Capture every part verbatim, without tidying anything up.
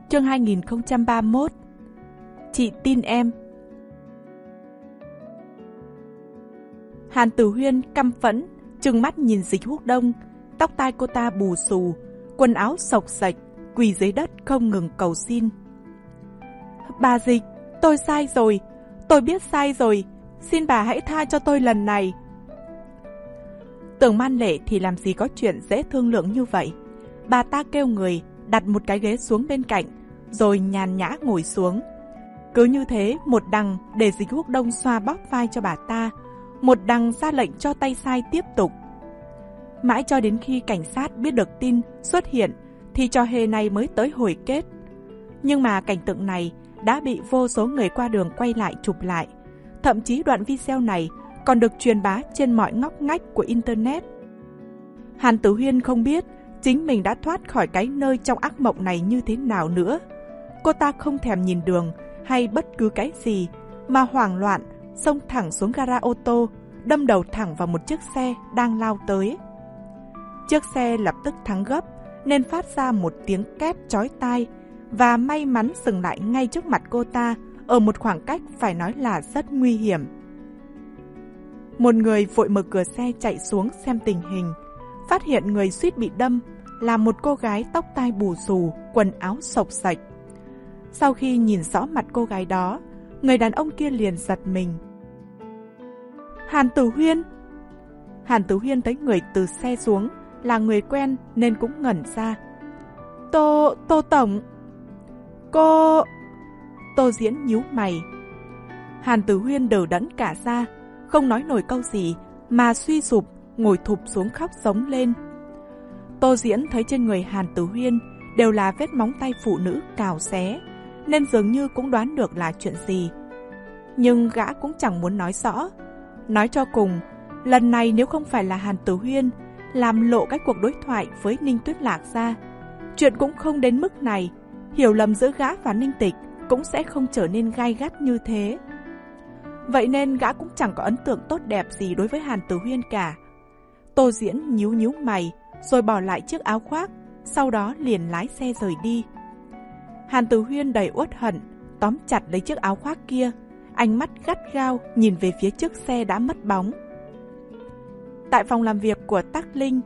Chương hai nghìn không trăm ba mươi mốt. Chị tin em. Hàn Tử Huyên căm phẫn trừng mắt nhìn Dịch Húc Đông. Tóc tai cô ta bù xù, quần áo xộc xệch, quỳ dưới đất không ngừng cầu xin. Bà Dịch, tôi sai rồi, tôi biết sai rồi, xin bà hãy tha cho tôi lần này. Tưởng Man Lệ thì làm gì có chuyện dễ thương lượng như vậy. Bà ta kêu người đặt một cái ghế xuống bên cạnh, rồi nhàn nhã ngồi xuống. Cứ như thế, một đằng để Dịch Húc Đông xoa bóp vai cho bà ta, một đằng ra lệnh cho tay sai tiếp tục. Mãi cho đến khi cảnh sát biết được tin xuất hiện thì trò hề này mới tới hồi kết. Nhưng mà cảnh tượng này đã bị vô số người qua đường quay lại chụp lại. Thậm chí đoạn video này còn được truyền bá trên mọi ngóc ngách của Internet. Hàn Tử Huyên không biết chính mình đã thoát khỏi cái nơi trong ác mộng này như thế nào nữa. Cô ta không thèm nhìn đường hay bất cứ cái gì, mà hoảng loạn xông thẳng xuống gara ô tô, đâm đầu thẳng vào một chiếc xe đang lao tới. Chiếc xe lập tức thắng gấp nên phát ra một tiếng két chói tai, và may mắn dừng lại ngay trước mặt cô ta ở một khoảng cách phải nói là rất nguy hiểm. Một người vội mở cửa xe chạy xuống xem tình hình, phát hiện người suýt bị đâm là một cô gái tóc tai bù xù, quần áo xộc xệch. Sau khi nhìn rõ mặt cô gái đó, người đàn ông kia liền giật mình. Hàn Tử Huyên! Hàn Tử Huyên thấy người từ xe xuống là người quen nên cũng ngẩn ra. Tô... Tô Tổng! Cô... Tô Diễn nhíu mày. Hàn Tử Huyên đờ đẫn cả ra, không nói nổi câu gì mà suy sụp ngồi thụp xuống khóc sống lên. Tô Diễn thấy trên người Hàn Tử Huyên đều là vết móng tay phụ nữ cào xé, nên dường như cũng đoán được là chuyện gì. Nhưng gã cũng chẳng muốn nói rõ. Nói cho cùng, lần này nếu không phải là Hàn Tử Huyên làm lộ cái cuộc đối thoại với Ninh Tuyết Lạc ra, chuyện cũng không đến mức này. Hiểu lầm giữa gã và Ninh Tịch cũng sẽ không trở nên gai gắt như thế. Vậy nên gã cũng chẳng có ấn tượng tốt đẹp gì đối với Hàn Tử Huyên cả. Tô Diễn nhíu nhíu mày rồi bỏ lại chiếc áo khoác, sau đó liền lái xe rời đi. Hàn Tử Huyên đầy uất hận tóm chặt lấy chiếc áo khoác kia, ánh mắt gắt gao nhìn về phía chiếc xe đã mất bóng. Tại phòng làm việc của Tắc Linh.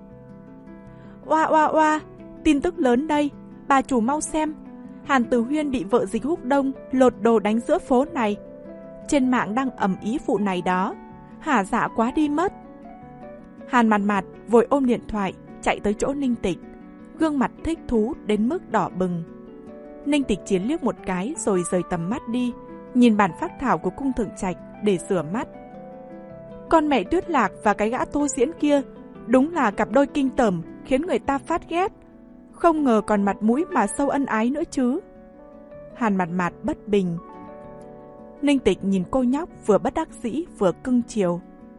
Oa oa oa, tin tức lớn đây, bà chủ mau xem, Hàn Tử Huyên bị vợ Dịch Húc Đông lột đồ đánh giữa phố này. Trên mạng đang ầm ĩ vụ này đó, hả dạ quá đi mất. Hàn Mạt Mạt vội ôm điện thoại chạy tới chỗ Ninh Tịch, gương mặt thích thú đến mức đỏ bừng. Ninh Tịch chỉ liếc một cái rồi rời tầm mắt đi, nhìn bản phác thảo của Cung Thượng Trạch để rửa mắt. Con mẹ Tuyết Lạc và cái gã Tô Diễn kia đúng là cặp đôi kinh tởm khiến người ta phát ghét. Không ngờ còn mặt mũi mà sâu ân ái nữa chứ. Hàn Mạt Mạt bất bình. Ninh Tịch nhìn cô nhóc vừa bất đắc dĩ vừa cưng chiều.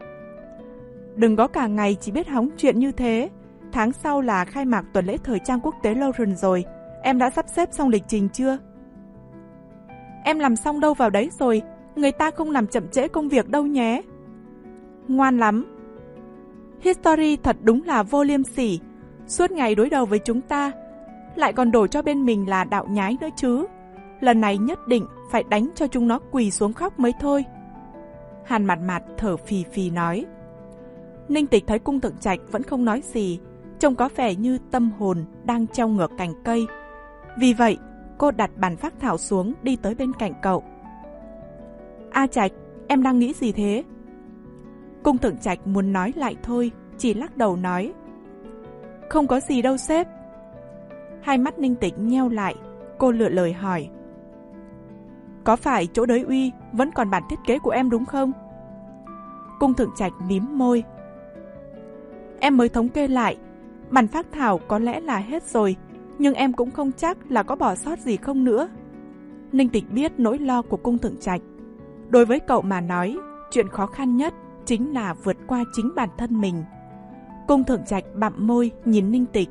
Đừng có cả ngày chỉ biết hóng chuyện như thế. Tháng sau là khai mạc tuần lễ thời trang quốc tế Lauren rồi. Em đã sắp xếp xong lịch trình chưa? Em làm xong đâu vào đấy rồi. Người ta không làm chậm trễ công việc đâu nhé. Ngoan lắm. History thật đúng là vô liêm sỉ. Suốt ngày đối đầu với chúng ta, lại còn đổ cho bên mình là đạo nhái nữa chứ. Lần này nhất định phải đánh cho chúng nó quỳ xuống khóc mới thôi. Hàn Mạt Mạt thở phì phì nói. Ninh Tịch thấy Cung Thượng Trạch vẫn không nói gì, trông có vẻ như tâm hồn đang treo ngược cành cây. Vì vậy cô đặt bản phác thảo xuống, đi tới bên cạnh cậu. A Trạch, em đang nghĩ gì thế? Cung Thượng Trạch muốn nói lại thôi, chỉ lắc đầu nói. Không có gì đâu sếp. Hai mắt Ninh Tịch nheo lại, cô lựa lời hỏi. Có phải chỗ Đới Uy vẫn còn bản thiết kế của em đúng không? Cung Thượng Trạch mím môi. Em mới thống kê lại, bản phác thảo có lẽ là hết rồi, nhưng em cũng không chắc là có bỏ sót gì không nữa. Ninh Tịch biết nỗi lo của Cung Thượng Trạch. Đối với cậu mà nói, chuyện khó khăn nhất chính là vượt qua chính bản thân mình. Cung Thượng Trạch bặm môi nhìn Ninh Tịch.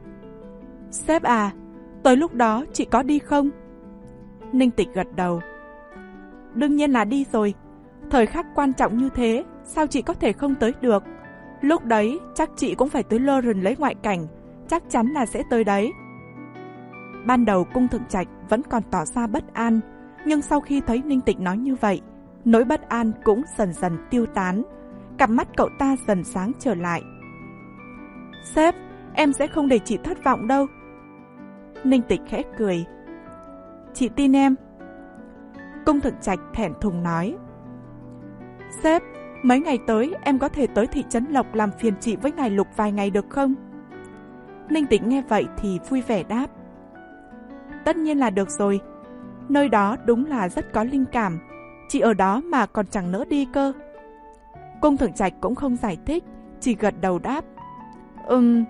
Sếp à, tới lúc đó chị có đi không? Ninh Tịch gật đầu. Đương nhiên là đi rồi. Thời khắc quan trọng như thế, sao chị có thể không tới được? Lúc đấy chắc chị cũng phải tới Lauren lấy ngoại cảnh, chắc chắn là sẽ tới đấy. Ban đầu Cung Thượng Trạch vẫn còn tỏ ra bất an, nhưng sau khi thấy Ninh Tịch nói như vậy, nỗi bất an cũng dần dần tiêu tán. Cặp mắt cậu ta dần sáng trở lại. Sếp, em sẽ không để chị thất vọng đâu. Ninh Tịch khẽ cười. Chị tin em. Cung Thượng Trạch thẹn thùng nói. Sếp, mấy ngày tới em có thể tới thị trấn Lộc làm phiền chị với ngài Lục vài ngày được không? Ninh Tịch nghe vậy thì vui vẻ đáp. Tất nhiên là được rồi. Nơi đó đúng là rất có linh cảm. Chị ở đó mà còn chẳng nỡ đi cơ. Cung Thượng Trạch cũng không giải thích, chỉ gật đầu đáp. Ừm.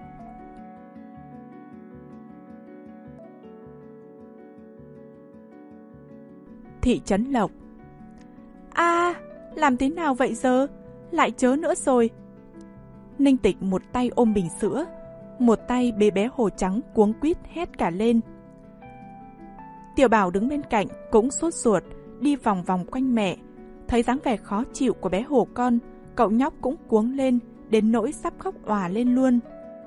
Thị trấn Lộc. À, làm thế nào vậy giờ? Lại chớ nữa rồi. Ninh Tịch một tay ôm bình sữa, một tay bế bé Hồ Trắng cuống quýt hét cả lên. Tiểu Bảo đứng bên cạnh cũng sốt ruột, đi vòng vòng quanh mẹ. Thấy dáng vẻ khó chịu của bé Hồ con, cậu nhóc cũng cuống lên, đến nỗi sắp khóc òa lên luôn.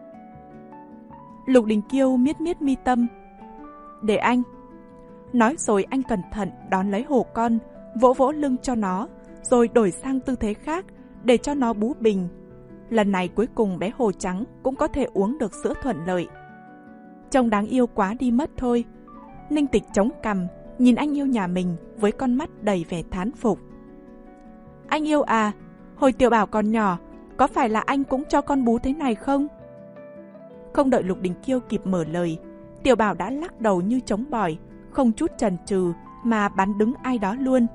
Lục Đình Kiêu miết miết mi tâm. Để anh. Nói rồi anh cẩn thận đón lấy Hồ con, vỗ vỗ lưng cho nó, rồi đổi sang tư thế khác để cho nó bú bình. Lần này cuối cùng bé Hồ Trắng cũng có thể uống được sữa thuận lợi. Trông đáng yêu quá đi mất thôi. Ninh Tịch chống cằm, nhìn anh yêu nhà mình với con mắt đầy vẻ thán phục. Anh yêu à, hồi Tiểu Bảo còn nhỏ, có phải là anh cũng cho con bú thế này không? Không đợi Lục Đình Kiêu kịp mở lời, Tiểu Bảo đã lắc đầu như trống bỏi, không chút chần chừ mà bắn đứng ai đó luôn.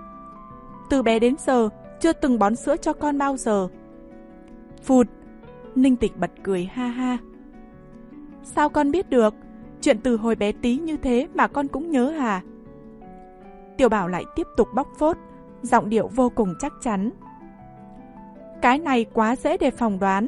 Từ bé đến giờ, chưa từng bón sữa cho con bao giờ. Phụt! Ninh Tịch bật cười ha ha. Sao con biết được? Chuyện từ hồi bé tí như thế mà con cũng nhớ hả? Tiểu Bảo lại tiếp tục bóc phốt, giọng điệu vô cùng chắc chắn. Cái này quá dễ để phỏng đoán.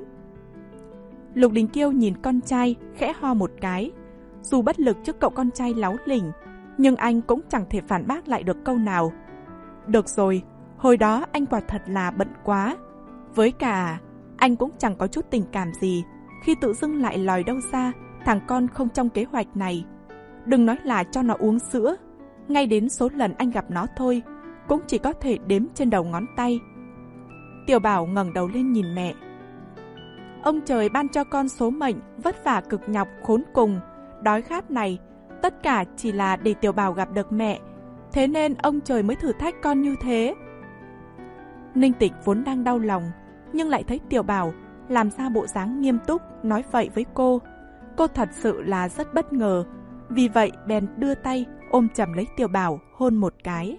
Lục Đình Kiêu nhìn con trai, khẽ ho một cái. Dù bất lực trước cậu con trai láu lỉnh, nhưng anh cũng chẳng thể phản bác lại được câu nào. Được rồi, hồi đó anh quả thật là bận quá. Với cả, anh cũng chẳng có chút tình cảm gì khi tự dưng lại lòi đâu ra thằng con không trong kế hoạch này. Đừng nói là cho nó uống sữa, ngay đến số lần anh gặp nó thôi cũng chỉ có thể đếm trên đầu ngón tay. Tiểu Bảo ngẩng đầu lên nhìn mẹ. Ông trời ban cho con số mệnh vất vả cực nhọc khốn cùng, đói khát này, tất cả chỉ là để Tiểu Bảo gặp được mẹ, thế nên ông trời mới thử thách con như thế. Ninh Tịch vốn đang đau lòng, nhưng lại thấy Tiểu Bảo làm ra bộ dáng nghiêm túc nói vậy với cô. Cô thật sự là rất bất ngờ, vì vậy bèn đưa tay ôm chầm lấy Tiểu Bảo hôn một cái.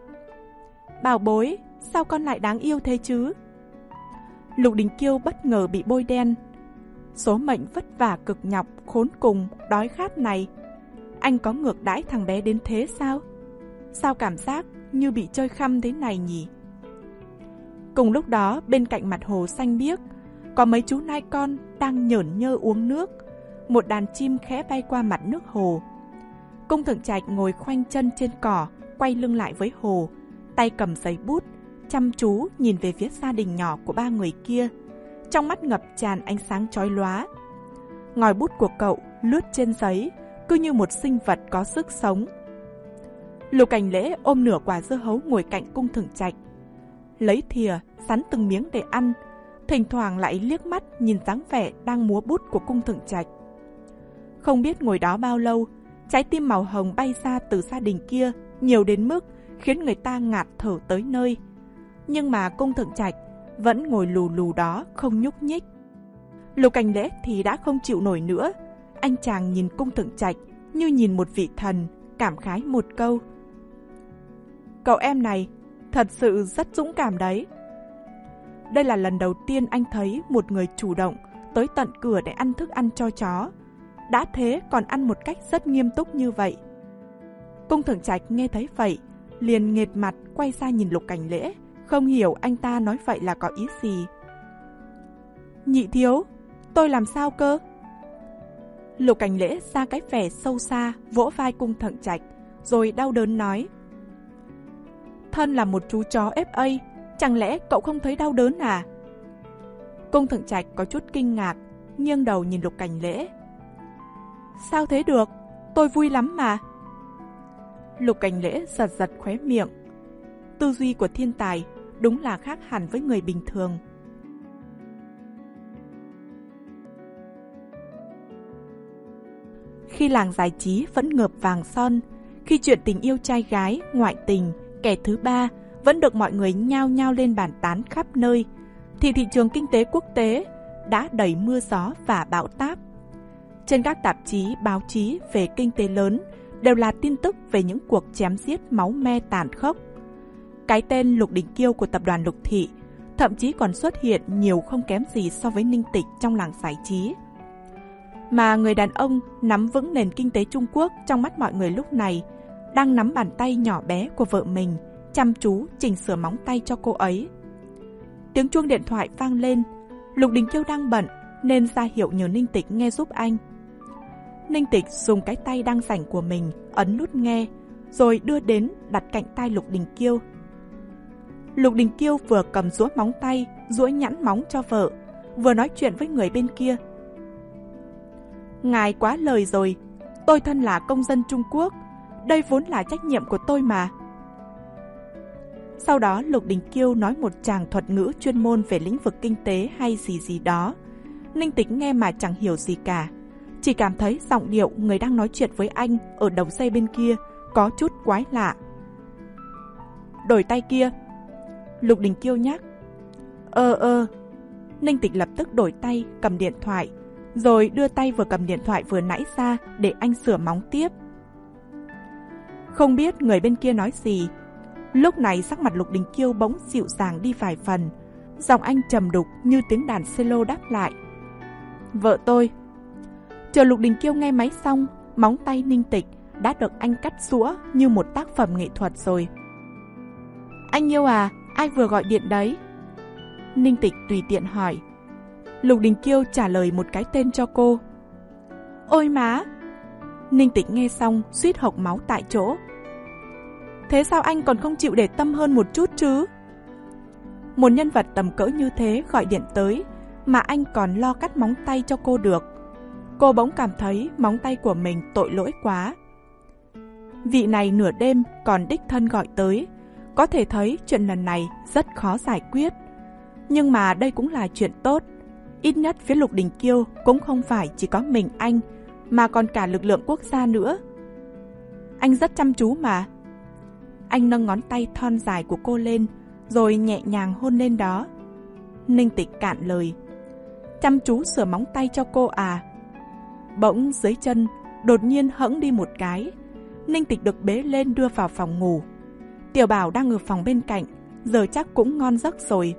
Bảo bối, sao con lại đáng yêu thế chứ? Lục Đình Kiêu bất ngờ bị bôi đen. Số mệnh vất vả cực nhọc khốn cùng đói khát này, anh có ngược đãi thằng bé đến thế sao? Sao cảm giác như bị chơi khăm thế này nhỉ? Cùng lúc đó, bên cạnh mặt hồ xanh biếc, có mấy chú nai con đang nhởn nhơ uống nước. Một đàn chim khẽ bay qua mặt nước hồ. Cung Thượng Trạch ngồi khoanh chân trên cỏ, quay lưng lại với hồ, tay cầm giấy bút, chăm chú nhìn về phía gia đình nhỏ của ba người kia. Trong mắt ngập tràn ánh sáng chói lóa. Ngòi bút của cậu lướt trên giấy, cứ như một sinh vật có sức sống. Lục Cảnh Lễ ôm nửa quả dưa hấu ngồi cạnh Cung Thượng Trạch, lấy thìa sắn từng miếng để ăn, thỉnh thoảng lại liếc mắt nhìn dáng vẻ đang múa bút của Cung Thượng Trạch. Không biết ngồi đó bao lâu, trái tim màu hồng bay ra từ gia đình kia nhiều đến mức khiến người ta ngạt thở tới nơi. Nhưng mà Cung Thượng Trạch vẫn ngồi lù lù đó không nhúc nhích. Lục Cảnh Lễ thì đã không chịu nổi nữa. Anh chàng nhìn Cung Thượng Trạch như nhìn một vị thần, cảm khái một câu. Cậu em này thật sự rất dũng cảm đấy. Đây là lần đầu tiên anh thấy một người chủ động tới tận cửa để ăn thức ăn cho chó. Đã thế còn ăn một cách rất nghiêm túc như vậy. Cung Thượng Trạch nghe thấy vậy, liền nghệt mặt quay ra nhìn Lục Cảnh Lễ, không hiểu anh ta nói vậy là có ý gì. Nhị thiếu, tôi làm sao cơ? Lục Cảnh Lễ ra cái vẻ sâu xa, vỗ vai Cung Thượng Trạch, rồi đau đớn nói. Thân là một chú chó ép a, chẳng lẽ cậu không thấy đau đớn à? Cung Thượng Trạch có chút kinh ngạc, nghiêng đầu nhìn Lục Cảnh Lễ. Sao thế được? tôi vui lắm mà. Lục Cảnh Lễ giật giật khóe miệng. Tư duy của thiên tài đúng là khác hẳn với người bình thường. Khi làng giải trí vẫn ngợp vàng son, khi chuyện tình yêu trai gái, ngoại tình, kẻ thứ ba vẫn được mọi người nhao nhao lên bàn tán khắp nơi, thì thị trường kinh tế quốc tế đã đầy mưa gió và bão táp. Trên các tạp chí, báo chí về kinh tế lớn đều là tin tức về những cuộc chém giết máu me tàn khốc. Cái tên Lục Đình Kiêu của tập đoàn Lục Thị thậm chí còn xuất hiện nhiều không kém gì so với Ninh Tịch trong làng giải trí. Mà người đàn ông nắm vững nền kinh tế Trung Quốc trong mắt mọi người lúc này đang nắm bàn tay nhỏ bé của vợ mình, chăm chú chỉnh sửa móng tay cho cô ấy. Tiếng chuông điện thoại vang lên. Lục Đình Kiêu đang bận nên ra hiệu nhờ Ninh Tịch nghe giúp anh. Ninh Tịch dùng cái tay đang rảnh của mình ấn nút nghe, rồi đưa đến đặt cạnh tai Lục Đình Kiêu. Lục Đình Kiêu vừa cầm duỗi móng tay, duỗi nhẵn móng cho vợ, vừa nói chuyện với người bên kia. Ngài quá lời rồi, tôi thân là công dân Trung Quốc, đây vốn là trách nhiệm của tôi mà. Sau đó Lục Đình Kiêu nói một tràng thuật ngữ chuyên môn về lĩnh vực kinh tế hay gì gì đó. Ninh Tịch nghe mà chẳng hiểu gì cả, chỉ cảm thấy giọng điệu người đang nói chuyện với anh ở đầu dây bên kia có chút quái lạ. Đổi tay kia, Lục Đình Kiêu nhắc. Ơ ơ. Ninh Tịch lập tức đổi tay cầm điện thoại, rồi đưa tay vừa cầm điện thoại vừa nãy ra để anh sửa móng tiếp. Không biết người bên kia nói gì. Lúc này sắc mặt Lục Đình Kiêu bỗng dịu dàng đi vài phần, giọng anh trầm đục như tiếng đàn cello đáp lại. Vợ tôi. Chờ Lục Đình Kiêu nghe máy xong, móng tay Ninh Tịch đã được anh cắt xũa như một tác phẩm nghệ thuật rồi. Anh yêu à, ai vừa gọi điện đấy? Ninh Tịch tùy tiện hỏi. Lục Đình Kiêu trả lời một cái tên cho cô. Ôi má! Ninh Tịch nghe xong suýt hộc máu tại chỗ. Thế sao anh còn không chịu để tâm hơn một chút chứ? Một nhân vật tầm cỡ như thế gọi điện tới mà anh còn lo cắt móng tay cho cô được. Cô bỗng cảm thấy móng tay của mình tội lỗi quá. Vị này nửa đêm còn đích thân gọi tới, có thể thấy chuyện lần này rất khó giải quyết. Nhưng mà đây cũng là chuyện tốt. Ít nhất phía Lục Đình Kiêu cũng không phải chỉ có mình anh, mà còn cả lực lượng quốc gia nữa. Anh rất chăm chú mà. Anh nâng ngón tay thon dài của cô lên, rồi nhẹ nhàng hôn lên đó. Ninh Tịch cạn lời. Chăm chú sửa móng tay cho cô à? Bỗng dưới chân đột nhiên hẫng đi một cái. Ninh Tịch được bế lên đưa vào phòng ngủ. Tiểu Bảo đang ở phòng bên cạnh, giờ chắc cũng ngon giấc rồi.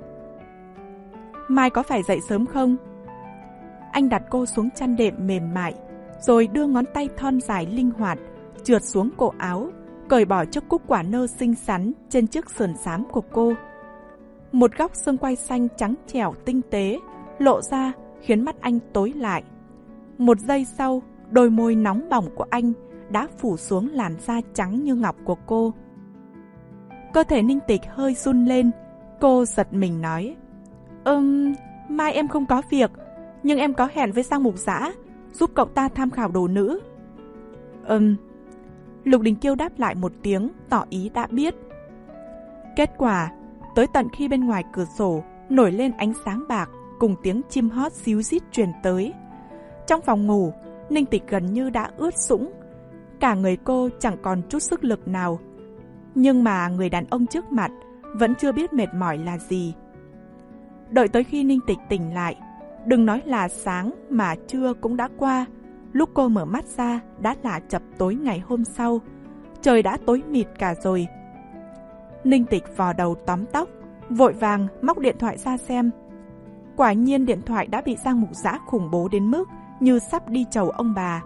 Mai có phải dậy sớm không? Anh đặt cô xuống chăn đệm mềm mại, rồi đưa ngón tay thon dài linh hoạt trượt xuống cổ áo, cởi bỏ chiếc cúc quả nơ xinh xắn trên chiếc sườn xám của cô. Một góc xương quai xanh trắng trẻo tinh tế lộ ra khiến mắt anh tối lại. Một giây sau, đôi môi nóng bỏng của anh đã phủ xuống làn da trắng như ngọc của cô. Cơ thể Ninh Tịch hơi run lên. Cô giật mình nói. Ừm, mai em không có việc, nhưng em có hẹn với Giang Mục Dã, giúp cậu ta tham khảo đồ nữ. Ừm. Lục Đình Kiêu đáp lại một tiếng, tỏ ý đã biết. Kết quả, tới tận khi bên ngoài cửa sổ nổi lên ánh sáng bạc cùng tiếng chim hót xíu rít truyền tới. Trong phòng ngủ, Ninh Tịch gần như đã ướt sũng. Cả người cô chẳng còn chút sức lực nào. Nhưng mà người đàn ông trước mặt vẫn chưa biết mệt mỏi là gì. Đợi tới khi Ninh Tịch tỉnh lại, đừng nói là sáng mà trưa cũng đã qua. Lúc cô mở mắt ra đã là chập tối ngày hôm sau. Trời đã tối mịt cả rồi. Ninh Tịch vò đầu tóm tóc, vội vàng móc điện thoại ra xem. Quả nhiên điện thoại đã bị Giang Mục Dã khủng bố đến mức như sắp đi chầu ông bà.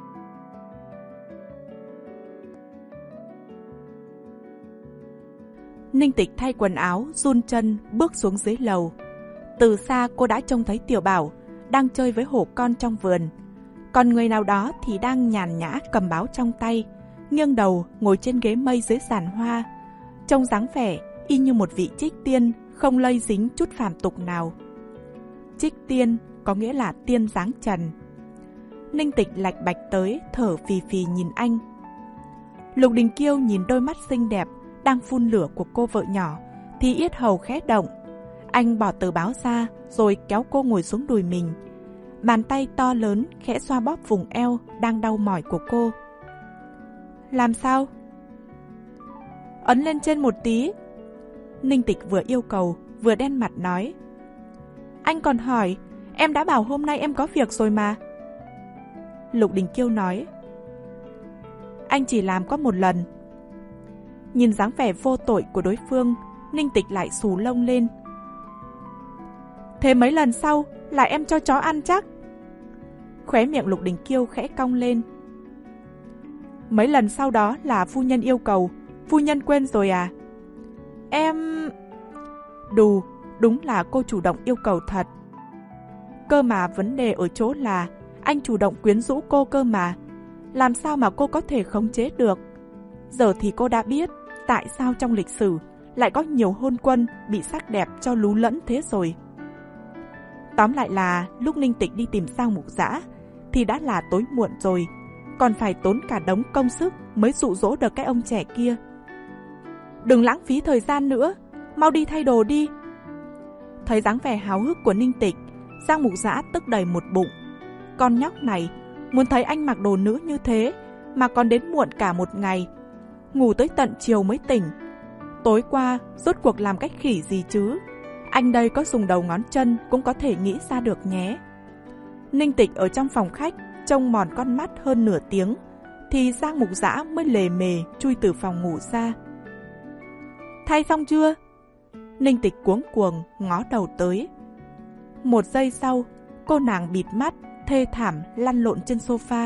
Ninh Tịch thay quần áo, run chân bước xuống dưới lầu. Từ xa cô đã trông thấy Tiểu Bảo đang chơi với hổ con trong vườn. Còn người nào đó thì đang nhàn nhã cầm báo trong tay, nghiêng đầu ngồi trên ghế mây dưới giàn hoa. Trông dáng vẻ y như một vị trích tiên không lây dính chút phàm tục nào. Trích tiên có nghĩa là tiên dáng trần. Ninh Tịch lạch bạch tới, thở phì phì nhìn anh. Lục Đình Kiêu nhìn đôi mắt xinh đẹp đang phun lửa của cô vợ nhỏ thì yết hầu khẽ động. Anh bỏ tờ báo ra rồi kéo cô ngồi xuống đùi mình. Bàn tay to lớn khẽ xoa bóp vùng eo đang đau mỏi của cô. Làm sao? Ấn lên trên một tí. Ninh Tịch vừa yêu cầu vừa đen mặt nói. Anh còn hỏi, em đã bảo hôm nay em có việc rồi mà. Lục Đình Kiêu nói. Anh chỉ làm có một lần. Nhìn dáng vẻ vô tội của đối phương, Ninh Tịch lại xù lông lên. Thế mấy lần sau là em cho chó ăn chắc? Khóe miệng Lục Đình Kiêu khẽ cong lên. Mấy lần sau đó là phu nhân yêu cầu, phu nhân quên rồi à? Em... Đù, đúng là cô chủ động yêu cầu thật. Cơ mà vấn đề ở chỗ là anh chủ động quyến rũ cô cơ mà. Làm sao mà cô có thể khống chế được? Giờ thì cô đã biết tại sao trong lịch sử lại có nhiều hôn quân bị sắc đẹp cho lú lẫn thế rồi. Tóm lại là lúc Ninh Tịch đi tìm Giang Mục Dã thì đã là tối muộn rồi, còn phải tốn cả đống công sức mới dụ dỗ được cái ông trẻ kia. Đừng lãng phí thời gian nữa, mau đi thay đồ đi. Thấy dáng vẻ háo hức của Ninh Tịch, Giang Mục Dã tức đầy một bụng. Con nhóc này muốn thấy anh mặc đồ nữ như thế mà còn đến muộn cả một ngày, ngủ tới tận chiều mới tỉnh. Tối qua rốt cuộc làm cách khỉ gì chứ? Anh đây có dùng đầu ngón chân cũng có thể nghĩ ra được nhé. Ninh Tịch ở trong phòng khách trông mòn con mắt hơn nửa tiếng thì Giang Mục Dã mới lề mề chui từ phòng ngủ ra. Thay xong chưa? Ninh Tịch cuống cuồng ngó đầu tới. Một giây sau, cô nàng bịt mắt thê thảm lăn lộn trên sofa.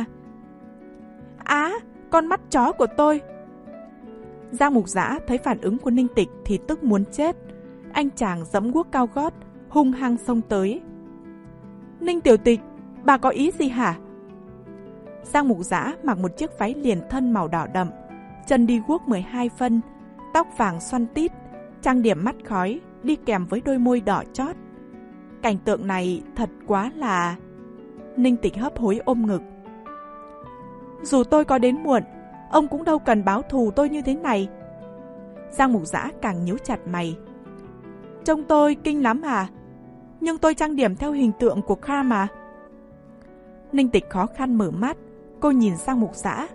Á, con mắt chó của tôi! Giang Mục Dã thấy phản ứng của Ninh Tịch thì tức muốn chết. Anh chàng giẫm guốc cao gót hung hăng xông tới. Ninh Tiểu Tịch, bà có ý gì hả? Giang Mục Dã mặc một chiếc váy liền thân màu đỏ đậm, chân đi guốc mười hai phân, tóc vàng xoăn tít, trang điểm mắt khói đi kèm với đôi môi đỏ chót. Cảnh tượng này thật quá là... Ninh Tịch hấp hối ôm ngực. Dù tôi có đến muộn, ông cũng đâu cần báo thù tôi như thế này. Giang Mục Dã càng nhíu chặt mày. Trông tôi kinh lắm à? Nhưng tôi trang điểm theo hình tượng của Kha mà. Ninh Tịch khó khăn mở mắt, cô nhìn Giang Mục Dã.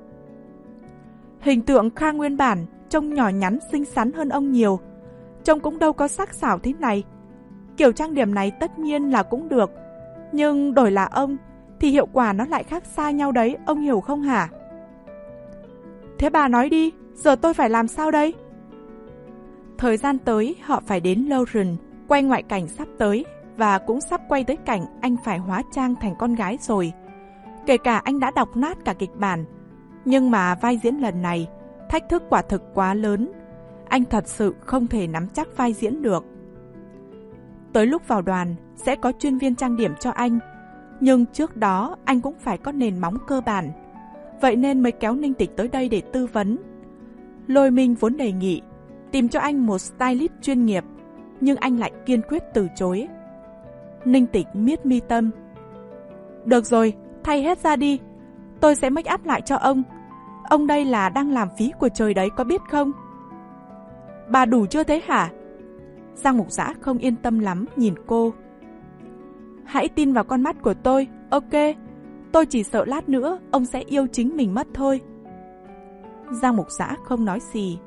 Hình tượng Kha nguyên bản trông nhỏ nhắn xinh xắn hơn ông nhiều, trông cũng đâu có sắc sảo thế này. Kiểu trang điểm này tất nhiên là cũng được, nhưng đổi là ông thì hiệu quả nó lại khác xa nhau đấy, ông hiểu không hả? Thế bà nói đi, giờ tôi phải làm sao đây? Thời gian tới họ phải đến Lauren, quay ngoại cảnh sắp tới, và cũng sắp quay tới cảnh anh phải hóa trang thành con gái rồi. Kể cả anh đã đọc nát cả kịch bản, nhưng mà vai diễn lần này, thách thức quả thực quá lớn. Anh thật sự không thể nắm chắc vai diễn được. Tới lúc vào đoàn, sẽ có chuyên viên trang điểm cho anh. Nhưng trước đó, anh cũng phải có nền móng cơ bản. Vậy nên mới kéo Ninh Tịch tới đây để tư vấn. Lôi Minh vốn đề nghị tìm cho anh một stylist chuyên nghiệp, nhưng anh lại kiên quyết từ chối. Ninh Tịch miết mi tâm. Được rồi, thay hết ra đi. Tôi sẽ make up lại cho ông. Ông đây là đang làm phí của trời đấy, có biết không? Bà đủ chưa thế hả? Giang Mục Dã không yên tâm lắm nhìn cô. Hãy tin vào con mắt của tôi, ok? Tôi chỉ sợ lát nữa ông sẽ yêu chính mình mất thôi. Giang Mục Dã không nói gì.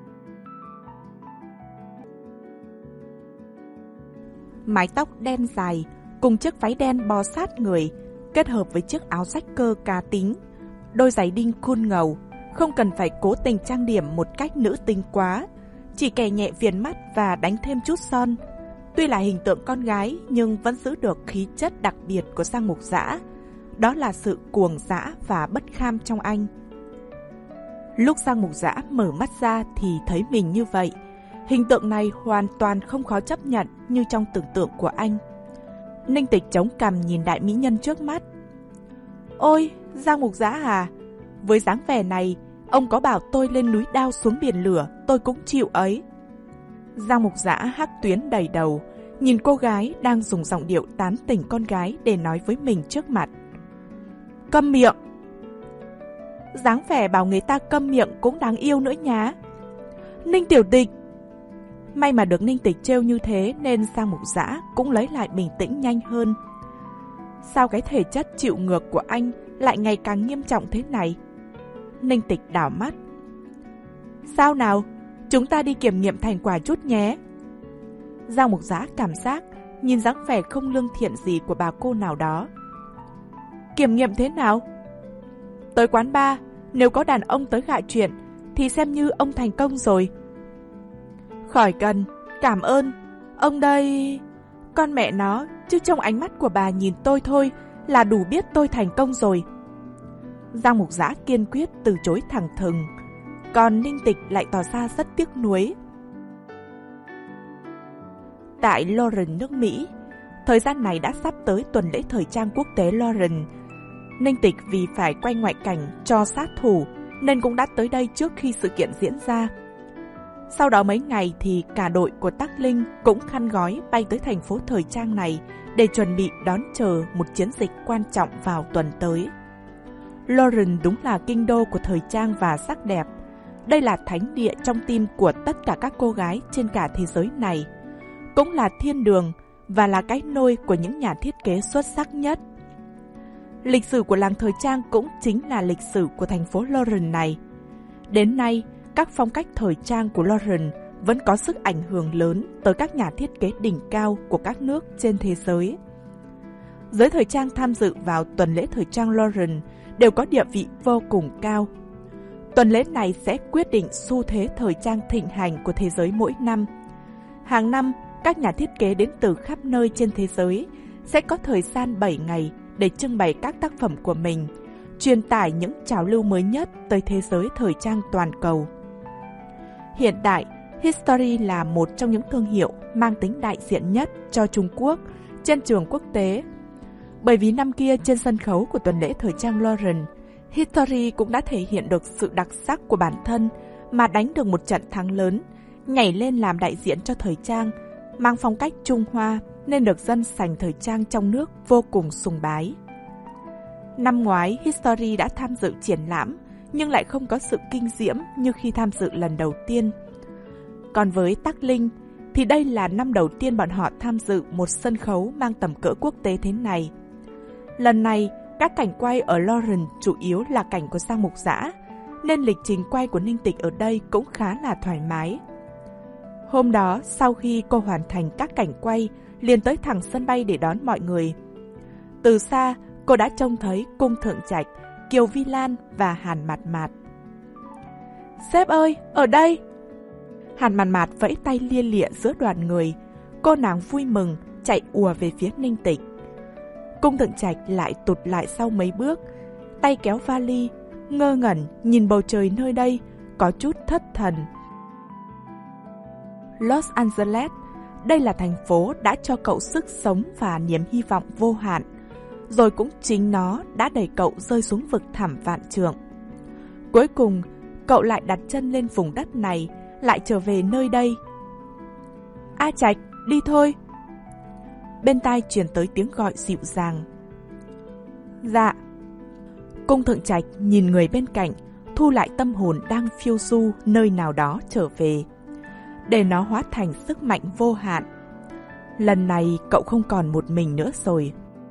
Mái tóc đen dài cùng chiếc váy đen bó sát người, kết hợp với chiếc áo rách cơ cá tính, đôi giày đinh cool ngầu, không cần phải cố tình trang điểm một cách nữ tính quá, chỉ kè nhẹ viền mắt và đánh thêm chút son. Tuy là hình tượng con gái nhưng vẫn giữ được khí chất đặc biệt của Giang Mục Dã, đó là sự cuồng dã và bất kham trong anh. Lúc Giang Mục Dã mở mắt ra thì thấy mình như vậy. Hình tượng này hoàn toàn không khó chấp nhận như trong tưởng tượng của anh. Ninh Tịch chống cằm nhìn đại mỹ nhân trước mắt. Ôi, Giang Mục Dã à, với dáng vẻ này, ông có bảo tôi lên núi đao xuống biển lửa, tôi cũng chịu ấy. Giang Mục Dã hắc tuyến đầy đầu, nhìn cô gái đang dùng giọng điệu tán tỉnh con gái để nói với mình trước mặt. Câm miệng. Dáng vẻ bảo người ta câm miệng cũng đáng yêu nữa nhá. Ninh tiểu tịch. May mà được Ninh Tịch trêu như thế nên Giang Mục Dã cũng lấy lại bình tĩnh nhanh hơn. Sao cái thể chất chịu ngược của anh lại ngày càng nghiêm trọng thế này? Ninh Tịch đảo mắt. Sao nào, chúng ta đi kiểm nghiệm thành quả chút nhé. Giang Mục Dã cảm giác nhìn dáng vẻ không lương thiện gì của bà cô nào đó. Kiểm nghiệm thế nào? Tới quán bar, nếu có đàn ông tới gạ chuyện thì xem như ông thành công rồi. Khỏi cần, cảm ơn. Ông đây... Con mẹ nó, chứ trong ánh mắt của bà nhìn tôi thôi là đủ biết tôi thành công rồi. Giang Mục Dã kiên quyết từ chối thẳng thừng. Còn Ninh Tịch lại tỏ ra rất tiếc nuối. Tại Lauren nước Mỹ, thời gian này đã sắp tới tuần lễ thời trang quốc tế Lauren. Ninh Tịch vì phải quay ngoại cảnh cho sát thủ nên cũng đã tới đây trước khi sự kiện diễn ra. Sau đó mấy ngày thì cả đội của Tắc Linh cũng khăn gói bay tới thành phố thời trang này để chuẩn bị đón chờ một chiến dịch quan trọng vào tuần tới. Lauren đúng là kinh đô của thời trang và sắc đẹp. Đây là thánh địa trong tim của tất cả các cô gái trên cả thế giới này. Cũng là thiên đường và là cái nôi của những nhà thiết kế xuất sắc nhất. Lịch sử của làng thời trang cũng chính là lịch sử của thành phố Lauren này. Đến nay, các phong cách thời trang của Lauren vẫn có sức ảnh hưởng lớn tới các nhà thiết kế đỉnh cao của các nước trên thế giới. Giới thời trang tham dự vào tuần lễ thời trang Lauren đều có địa vị vô cùng cao. Tuần lễ này sẽ quyết định xu thế thời trang thịnh hành của thế giới mỗi năm. Hàng năm, các nhà thiết kế đến từ khắp nơi trên thế giới sẽ có thời gian bảy ngày để trưng bày các tác phẩm của mình, truyền tải những trào lưu mới nhất tới thế giới thời trang toàn cầu. Hiện tại, History là một trong những thương hiệu mang tính đại diện nhất cho Trung Quốc trên trường quốc tế. Bởi vì năm kia trên sân khấu của tuần lễ thời trang Lauren, History cũng đã thể hiện được sự đặc sắc của bản thân mà đánh được một trận thắng lớn, nhảy lên làm đại diện cho thời trang, mang phong cách Trung Hoa nên được dân sành thời trang trong nước vô cùng sùng bái. Năm ngoái, History đã tham dự triển lãm nhưng lại không có sự kinh diễm như khi tham dự lần đầu tiên. Còn với Tắc Linh thì đây là năm đầu tiên bọn họ tham dự một sân khấu mang tầm cỡ quốc tế thế này. Lần này, các cảnh quay ở Lauren chủ yếu là cảnh của Giang Mục Dã, nên lịch trình quay của Ninh Tịch ở đây cũng khá là thoải mái. Hôm đó, sau khi cô hoàn thành các cảnh quay, liền tới thẳng sân bay để đón mọi người. Từ xa, cô đã trông thấy Cung Thượng Trạch, Kiều Vi Lan và Hàn Mạt Mạt. Sếp ơi, ở đây! Hàn Mạt Mạt vẫy tay lia lịa giữa đoàn người. Cô nàng vui mừng, chạy ùa về phía Ninh Tịch. Cung Thượng Trạch lại tụt lại sau mấy bước, tay kéo vali, ngơ ngẩn nhìn bầu trời nơi đây, có chút thất thần. Los Angeles, đây là thành phố đã cho cậu sức sống và niềm hy vọng vô hạn. Rồi cũng chính nó đã đẩy cậu rơi xuống vực thẳm vạn trượng. Cuối cùng, cậu lại đặt chân lên vùng đất này, lại trở về nơi đây. A Trạch, đi thôi. Bên tai truyền tới tiếng gọi dịu dàng. Dạ. Cung Thượng Trạch nhìn người bên cạnh, thu lại tâm hồn đang phiêu du nơi nào đó trở về, để nó hóa thành sức mạnh vô hạn. Lần này cậu không còn một mình nữa rồi.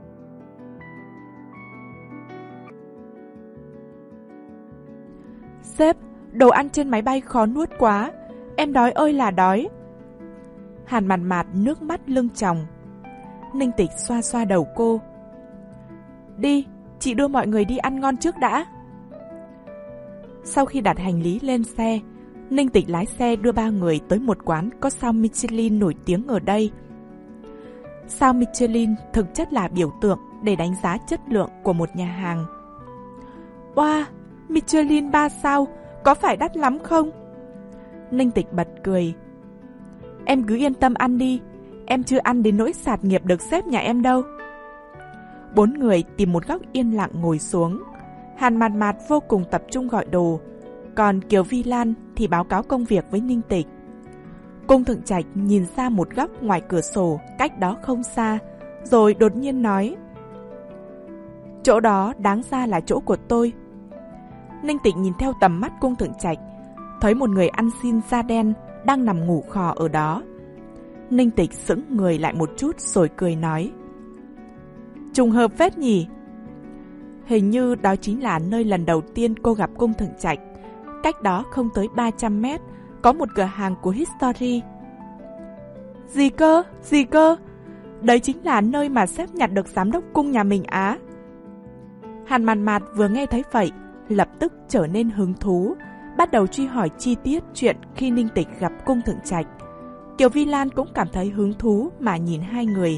Sếp, đồ ăn trên máy bay khó nuốt quá, em đói ơi là đói. Hàn Mạt Mạt nước mắt lưng tròng. Ninh Tịch xoa xoa đầu cô. Đi, chị đưa mọi người đi ăn ngon trước đã. Sau khi đặt hành lý lên xe, Ninh Tịch lái xe đưa ba người tới một quán có sao Michelin nổi tiếng ở đây. Sao Michelin thực chất là biểu tượng để đánh giá chất lượng của một nhà hàng. Wow, Michelin ba sao, có phải đắt lắm không? Ninh Tịch bật cười. Em cứ yên tâm ăn đi, em chưa ăn đến nỗi sạt nghiệp được sếp nhà em đâu. Bốn người tìm một góc yên lặng ngồi xuống. Hàn Mạt Mạt vô cùng tập trung gọi đồ, còn Kiều Vi Lan thì báo cáo công việc với Ninh Tịch. Cung Thượng Trạch nhìn ra một góc ngoài cửa sổ cách đó không xa, rồi đột nhiên nói. Chỗ đó đáng ra là chỗ của tôi. Ninh Tịch nhìn theo tầm mắt cung thượng trạch, thấy một người ăn xin da đen đang nằm ngủ khò ở đó. Ninh Tịch sững người lại một chút rồi cười nói: Trùng hợp phết nhỉ. Hình như đó chính là nơi lần đầu tiên cô gặp cung thượng trạch. Cách đó không tới ba trăm mét có một cửa hàng của History. Gì cơ? Gì cơ? Đấy chính là nơi mà sếp nhặt được giám đốc cung nhà mình á. Hàn Mạt Mạt vừa nghe thấy vậy, lập tức trở nên hứng thú, bắt đầu truy hỏi chi tiết chuyện khi Ninh Tịch gặp cung thượng trạch. Kiều Vi Lan cũng cảm thấy hứng thú mà nhìn hai người.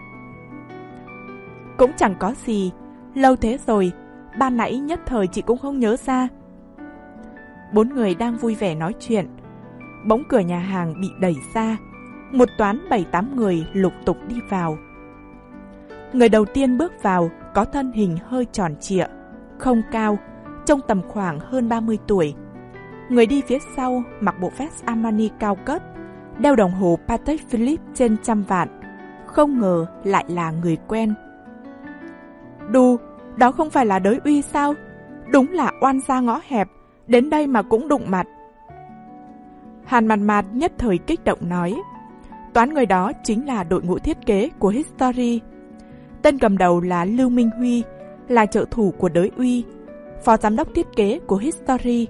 Cũng chẳng có gì, lâu thế rồi, ban nãy nhất thời chị cũng không nhớ ra. Bốn người đang vui vẻ nói chuyện, bỗng cửa nhà hàng bị đẩy ra, một toán bảy tám người lục tục đi vào. Người đầu tiên bước vào có thân hình hơi tròn trịa, không cao, trông tầm khoảng hơn ba mươi tuổi. Người đi phía sau mặc bộ vest Armani cao cấp, đeo đồng hồ Patek Philippe trên trăm vạn, không ngờ lại là người quen. Đù, đó không phải là Đới Uy sao? Đúng là oan gia ngõ hẹp, đến đây mà cũng đụng mặt. Hàn Mạt Mạt nhất thời kích động nói, toán người đó chính là đội ngũ thiết kế của History. Tên cầm đầu là Lưu Minh Huy, là trợ thủ của Đới Uy, phó giám đốc thiết kế của History.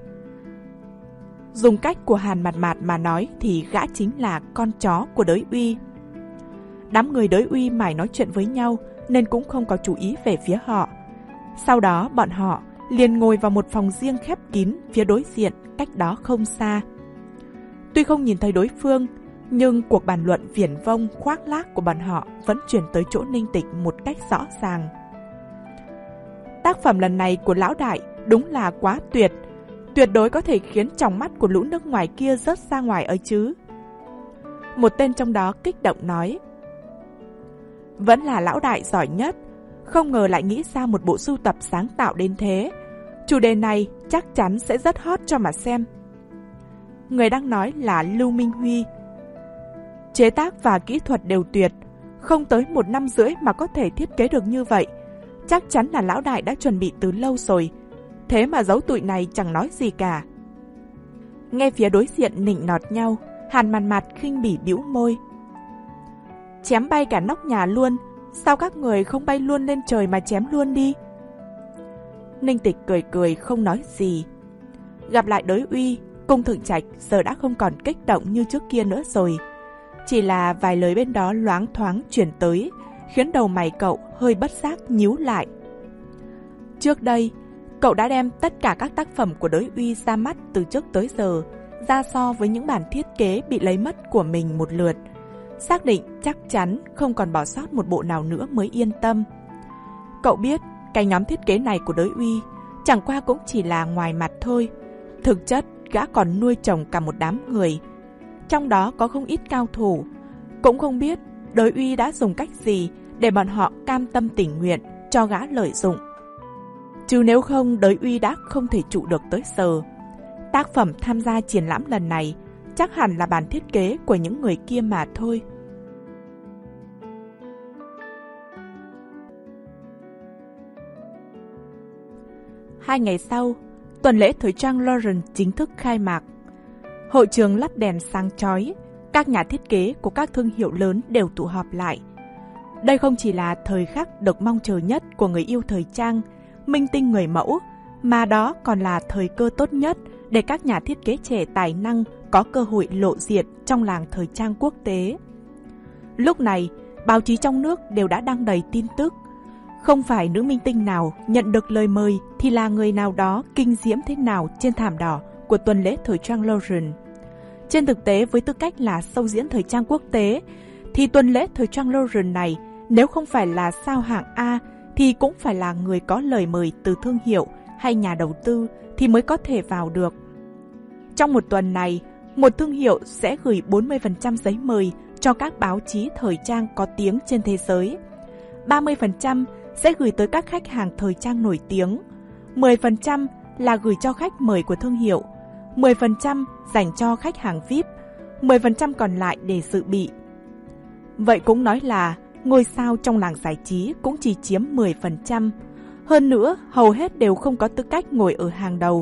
Dùng cách của Hàn Mạt Mạt mà nói thì gã chính là con chó của Đới Uy. Đám người Đới Uy mải nói chuyện với nhau nên cũng không có chú ý về phía họ. Sau đó bọn họ liền ngồi vào một phòng riêng khép kín phía đối diện, cách đó không xa. Tuy không nhìn thấy đối phương, nhưng cuộc bàn luận viển vông khoác lác của bọn họ vẫn truyền tới chỗ Ninh Tịch một cách rõ ràng. Tác phẩm lần này của lão đại đúng là quá tuyệt, tuyệt đối có thể khiến tròng mắt của lũ nước ngoài kia rớt ra ngoài ấy chứ. Một tên trong đó kích động nói, vẫn là lão đại giỏi nhất, không ngờ lại nghĩ ra một bộ sưu tập sáng tạo đến thế. Chủ đề này chắc chắn sẽ rất hot cho mà xem. Người đang nói là Lưu Minh Huy. Chế tác và kỹ thuật đều tuyệt, không tới một năm rưỡi mà có thể thiết kế được như vậy. Chắc chắn là lão đại đã chuẩn bị từ lâu rồi, thế mà giấu tụi này chẳng nói gì cả. Nghe phía đối diện nịnh nọt nhau, Hàn Mạt Mạt khinh bỉ bĩu môi. Chém bay cả nóc nhà luôn, sao các người không bay luôn lên trời mà chém luôn đi? Ninh Tịch cười cười không nói gì. Gặp lại Đới Uy, cung thượng trạch giờ đã không còn kích động như trước kia nữa rồi. Chỉ là vài lời bên đó loáng thoáng chuyển tới, khiến đầu mày cậu hơi bất giác nhíu lại. Trước đây, cậu đã đem tất cả các tác phẩm của Đới Uy ra mắt từ trước tới giờ, ra so với những bản thiết kế bị lấy mất của mình một lượt, xác định chắc chắn không còn bỏ sót một bộ nào nữa mới yên tâm. Cậu biết cái nhóm thiết kế này của Đới Uy chẳng qua cũng chỉ là ngoài mặt thôi, thực chất gã còn nuôi trồng cả một đám người, trong đó có không ít cao thủ. Cũng không biết Đới Uy đã dùng cách gì để bọn họ cam tâm tình nguyện cho gã lợi dụng. Chứ nếu không, Đới Uy đã không thể trụ được tới giờ. Tác phẩm tham gia triển lãm lần này chắc hẳn là bản thiết kế của những người kia mà thôi. Hai ngày sau, tuần lễ thời trang Lauren chính thức khai mạc. Hội trường lắp đèn sáng chói, các nhà thiết kế của các thương hiệu lớn đều tụ họp lại. Đây không chỉ là thời khắc được mong chờ nhất của người yêu thời trang, minh tinh người mẫu, mà đó còn là thời cơ tốt nhất để các nhà thiết kế trẻ tài năng có cơ hội lộ diện trong làng thời trang quốc tế. Lúc này, báo chí trong nước đều đã đăng đầy tin tức. Không phải nữ minh tinh nào nhận được lời mời thì là người nào đó kinh diễm thế nào trên thảm đỏ của tuần lễ thời trang Lauren. Trên thực tế, với tư cách là show diễn thời trang quốc tế, thì tuần lễ thời trang Lauren này nếu không phải là sao hạng A thì cũng phải là người có lời mời từ thương hiệu hay nhà đầu tư thì mới có thể vào được. Trong một tuần này, một thương hiệu sẽ gửi bốn mươi phần trăm giấy mời cho các báo chí thời trang có tiếng trên thế giới, ba mươi phần trăm sẽ gửi tới các khách hàng thời trang nổi tiếng, mười phần trăm là gửi cho khách mời của thương hiệu, mười phần trăm dành cho khách hàng vi ai pi, mười phần trăm còn lại để dự bị. Vậy cũng nói là ngôi sao trong làng giải trí cũng chỉ chiếm mười phần trăm. Hơn nữa, hầu hết đều không có tư cách ngồi ở hàng đầu.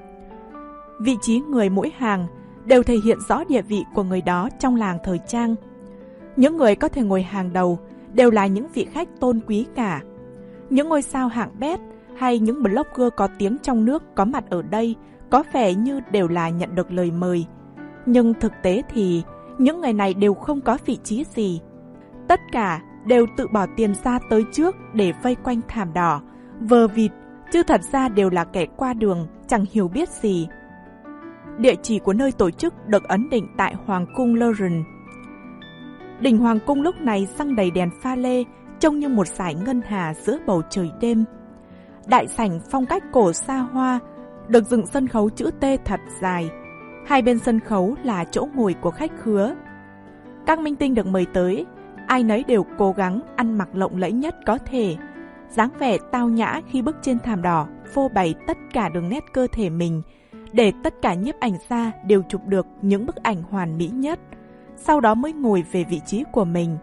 Vị trí người mỗi hàng đều thể hiện rõ địa vị của người đó trong làng thời trang. Những người có thể ngồi hàng đầu đều là những vị khách tôn quý cả. Những ngôi sao hạng bét hay những blogger có tiếng trong nước có mặt ở đây có vẻ như đều là nhận được lời mời. Nhưng thực tế thì những người này đều không có vị trí gì. Tất cả đều tự bỏ tiền ra tới trước để vây quanh thảm đỏ, vờ vịt, chứ thật ra đều là kẻ qua đường, chẳng hiểu biết gì. Địa chỉ của nơi tổ chức được ấn định tại Hoàng cung Lauren. Đỉnh Hoàng cung lúc này răng đầy đèn pha lê, trông như một dải ngân hà giữa bầu trời đêm. Đại sảnh phong cách cổ xa hoa, được dựng sân khấu chữ T thật dài. Hai bên sân khấu là chỗ ngồi của khách khứa. Các minh tinh được mời tới, ai nấy đều cố gắng ăn mặc lộng lẫy nhất có thể. Dáng vẻ tao nhã khi bước trên thảm đỏ, phô bày tất cả đường nét cơ thể mình, để tất cả nhiếp ảnh gia đều chụp được những bức ảnh hoàn mỹ nhất, sau đó mới ngồi về vị trí của mình.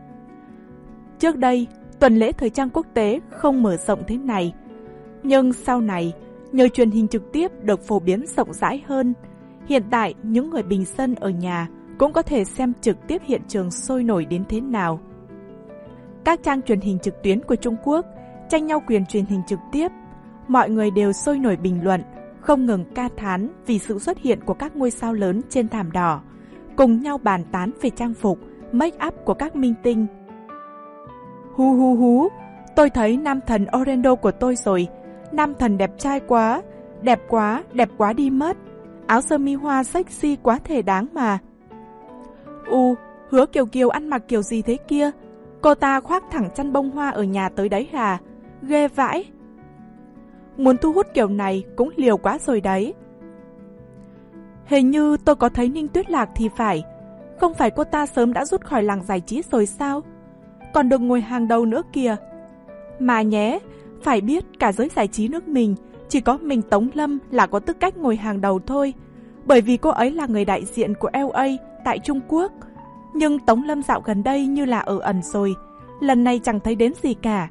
Trước đây, tuần lễ thời trang quốc tế không mở rộng thế này, nhưng sau này, nhờ truyền hình trực tiếp được phổ biến rộng rãi hơn, hiện tại những người bình dân ở nhà cũng có thể xem trực tiếp hiện trường sôi nổi đến thế nào. Các trang truyền hình trực tuyến của Trung Quốc tranh nhau quyền truyền hình trực tiếp, mọi người đều sôi nổi bình luận, không ngừng ca thán vì sự xuất hiện của các ngôi sao lớn trên thảm đỏ, cùng nhau bàn tán về trang phục, make up của các minh tinh. Hu hu hú, tôi thấy nam thần Orlando của tôi rồi, nam thần đẹp trai quá, đẹp quá, đẹp quá đi mất, áo sơ mi hoa sexy quá thể đáng mà. U, Hứa Kiều Kiều ăn mặc kiểu gì thế kia, cô ta khoác thẳng chăn bông hoa ở nhà tới đấy hả, ghê vãi. Muốn thu hút kiểu này cũng liều quá rồi đấy. Hình như tôi có thấy Ninh Tuyết Lạc thì phải, không phải cô ta sớm đã rút khỏi làng giải trí rồi sao? Còn được ngồi hàng đầu nữa kìa. Mà nhé, phải biết cả giới giải trí nước mình, chỉ có mình Tống Lâm là có tư cách ngồi hàng đầu thôi, bởi vì cô ấy là người đại diện của L A tại Trung Quốc. Nhưng Tống Lâm dạo gần đây như là ở ẩn rồi, lần này chẳng thấy đến gì cả.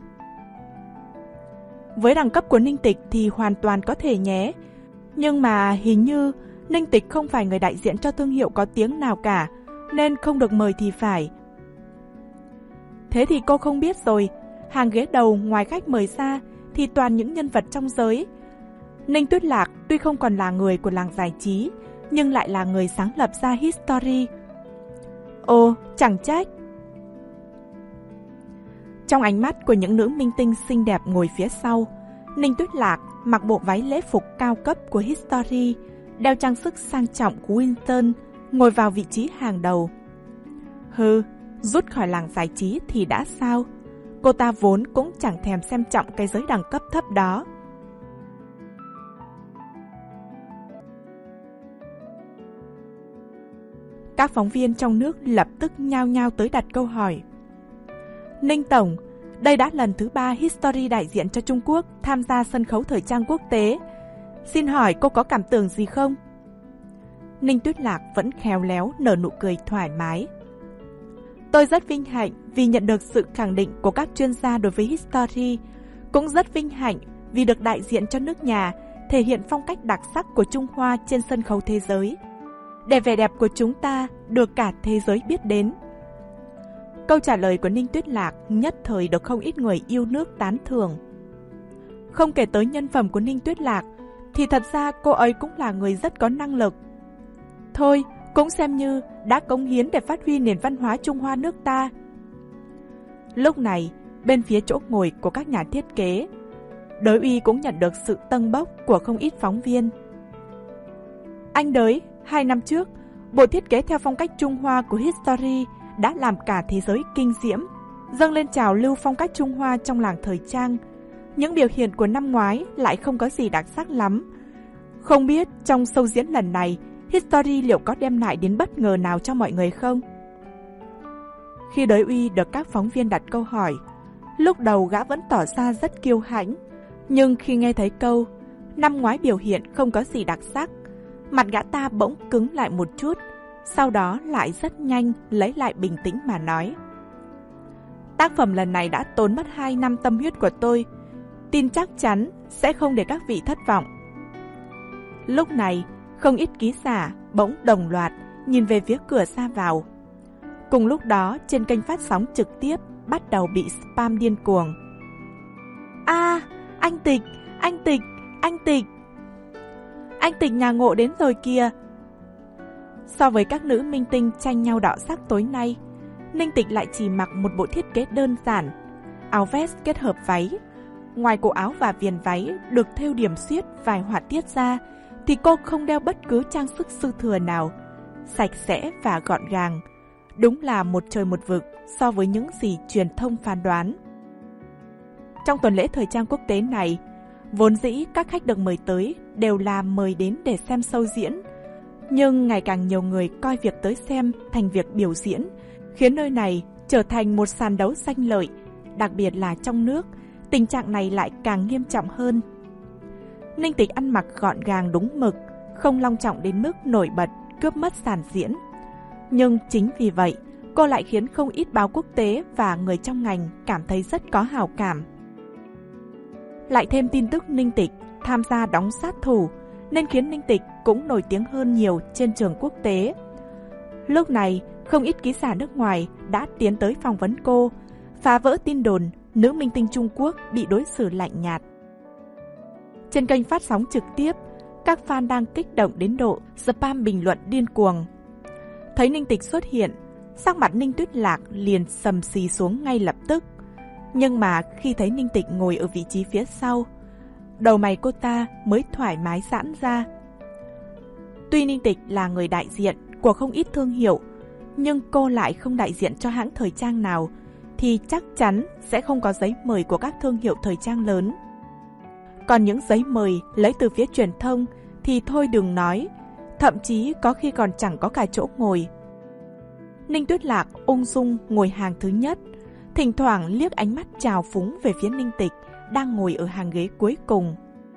Với đẳng cấp của Ninh Tịch thì hoàn toàn có thể nhé, nhưng mà hình như Ninh Tịch không phải người đại diện cho thương hiệu có tiếng nào cả, nên không được mời thì phải. Thế thì cô không biết rồi, hàng ghế đầu ngoài khách mời ra thì toàn những nhân vật trong giới. Ninh Tuyết Lạc tuy không còn là người của làng giải trí, nhưng lại là người sáng lập ra History. Ồ, chẳng trách. Trong ánh mắt của những nữ minh tinh xinh đẹp ngồi phía sau, Ninh Tuyết Lạc mặc bộ váy lễ phục cao cấp của History, đeo trang sức sang trọng của Winston, ngồi vào vị trí hàng đầu. Hừ, rút khỏi làng giải trí thì đã sao? Cô ta vốn cũng chẳng thèm xem trọng cái giới đẳng cấp thấp đó. Các phóng viên trong nước lập tức nhao nhao tới đặt câu hỏi. Ninh Tổng, đây đã lần thứ ba History đại diện cho Trung Quốc tham gia sân khấu thời trang quốc tế. Xin hỏi cô có cảm tưởng gì không? Ninh Tuyết Lạc vẫn khéo léo nở nụ cười thoải mái. Tôi rất vinh hạnh vì nhận được sự khẳng định của các chuyên gia đối với History, cũng rất vinh hạnh vì được đại diện cho nước nhà, thể hiện phong cách đặc sắc của Trung Hoa trên sân khấu thế giới, để vẻ đẹp của chúng ta được cả thế giới biết đến. Câu trả lời của Ninh Tuyết Lạc nhất thời được không ít người yêu nước tán thưởng. Không kể tới nhân phẩm của Ninh Tuyết Lạc, thì thật ra cô ấy cũng là người rất có năng lực. Thôi, cũng xem như đã cống hiến để phát huy nền văn hóa Trung Hoa nước ta. Lúc này, bên phía chỗ ngồi của các nhà thiết kế, Đới Uy cũng nhận được sự tâng bốc của không ít phóng viên. Anh Đới, hai năm trước, bộ thiết kế theo phong cách Trung Hoa của History đã làm cả thế giới kinh diễm, dâng lên trào lưu phong cách Trung Hoa trong làng thời trang. Những biểu hiện của năm ngoái lại không có gì đặc sắc lắm. Không biết trong show diễn lần này, History liệu có đem lại đến bất ngờ nào cho mọi người không? Khi Đới Uy được các phóng viên đặt câu hỏi, lúc đầu gã vẫn tỏ ra rất kiêu hãnh, nhưng khi nghe thấy câu năm ngoái biểu hiện không có gì đặc sắc, mặt gã ta bỗng cứng lại một chút, sau đó lại rất nhanh lấy lại bình tĩnh mà nói. Tác phẩm lần này đã tốn mất hai năm tâm huyết của tôi. tin chắc chắn sẽ không để các vị thất vọng. Lúc này, không ít ký giả bỗng đồng loạt nhìn về phía cửa ra vào. Cùng lúc đó, trên kênh phát sóng trực tiếp bắt đầu bị spam điên cuồng. A, à, anh Tịch, anh Tịch, anh Tịch. Anh Tịch nhà Ngộ đến rồi kìa. So với các nữ minh tinh tranh nhau đọ sắc tối nay, Ninh Tịch lại chỉ mặc một bộ thiết kế đơn giản, áo vest kết hợp váy. Ngoài cổ áo và viền váy được thêu điểm xuyết vài họa tiết ra, thì cô không đeo bất cứ trang sức sư thừa nào, sạch sẽ và gọn gàng. Đúng là một trời một vực so với những gì truyền thông phán đoán. Trong tuần lễ thời trang quốc tế này, vốn dĩ các khách được mời tới đều là mời đến để xem show diễn. Nhưng ngày càng nhiều người coi việc tới xem thành việc biểu diễn, khiến nơi này trở thành một sàn đấu danh lợi. Đặc biệt là trong nước, tình trạng này lại càng nghiêm trọng hơn. Ninh Tịch ăn mặc gọn gàng đúng mực, không long trọng đến mức nổi bật, cướp mất sàn diễn. Nhưng chính vì vậy, cô lại khiến không ít báo quốc tế và người trong ngành cảm thấy rất có hảo cảm. Lại thêm tin tức Ninh Tịch tham gia đóng sát thủ, nên khiến Ninh Tịch cũng nổi tiếng hơn nhiều trên trường quốc tế. Lúc này, không ít ký giả nước ngoài đã tiến tới phỏng vấn cô, phá vỡ tin đồn nữ minh tinh Trung Quốc bị đối xử lạnh nhạt. Trên kênh phát sóng trực tiếp, các fan đang kích động đến độ spam bình luận điên cuồng. Thấy Ninh Tịch xuất hiện, sắc mặt Ninh Tuyết Lạc liền sầm xì xuống ngay lập tức. Nhưng mà khi thấy Ninh Tịch ngồi ở vị trí phía sau, đầu mày cô ta mới thoải mái giãn ra. Tuy Ninh Tịch là người đại diện của không ít thương hiệu, nhưng cô lại không đại diện cho hãng thời trang nào, thì chắc chắn sẽ không có giấy mời của các thương hiệu thời trang lớn. Còn những giấy mời lấy từ phía truyền thông thì thôi đừng nói, thậm chí có khi còn chẳng có cả chỗ ngồi. Ninh Tuyết Lạc ung dung ngồi hàng thứ nhất, thỉnh thoảng liếc ánh mắt trào phúng về phía Ninh Tịch đang ngồi ở hàng ghế cuối cùng.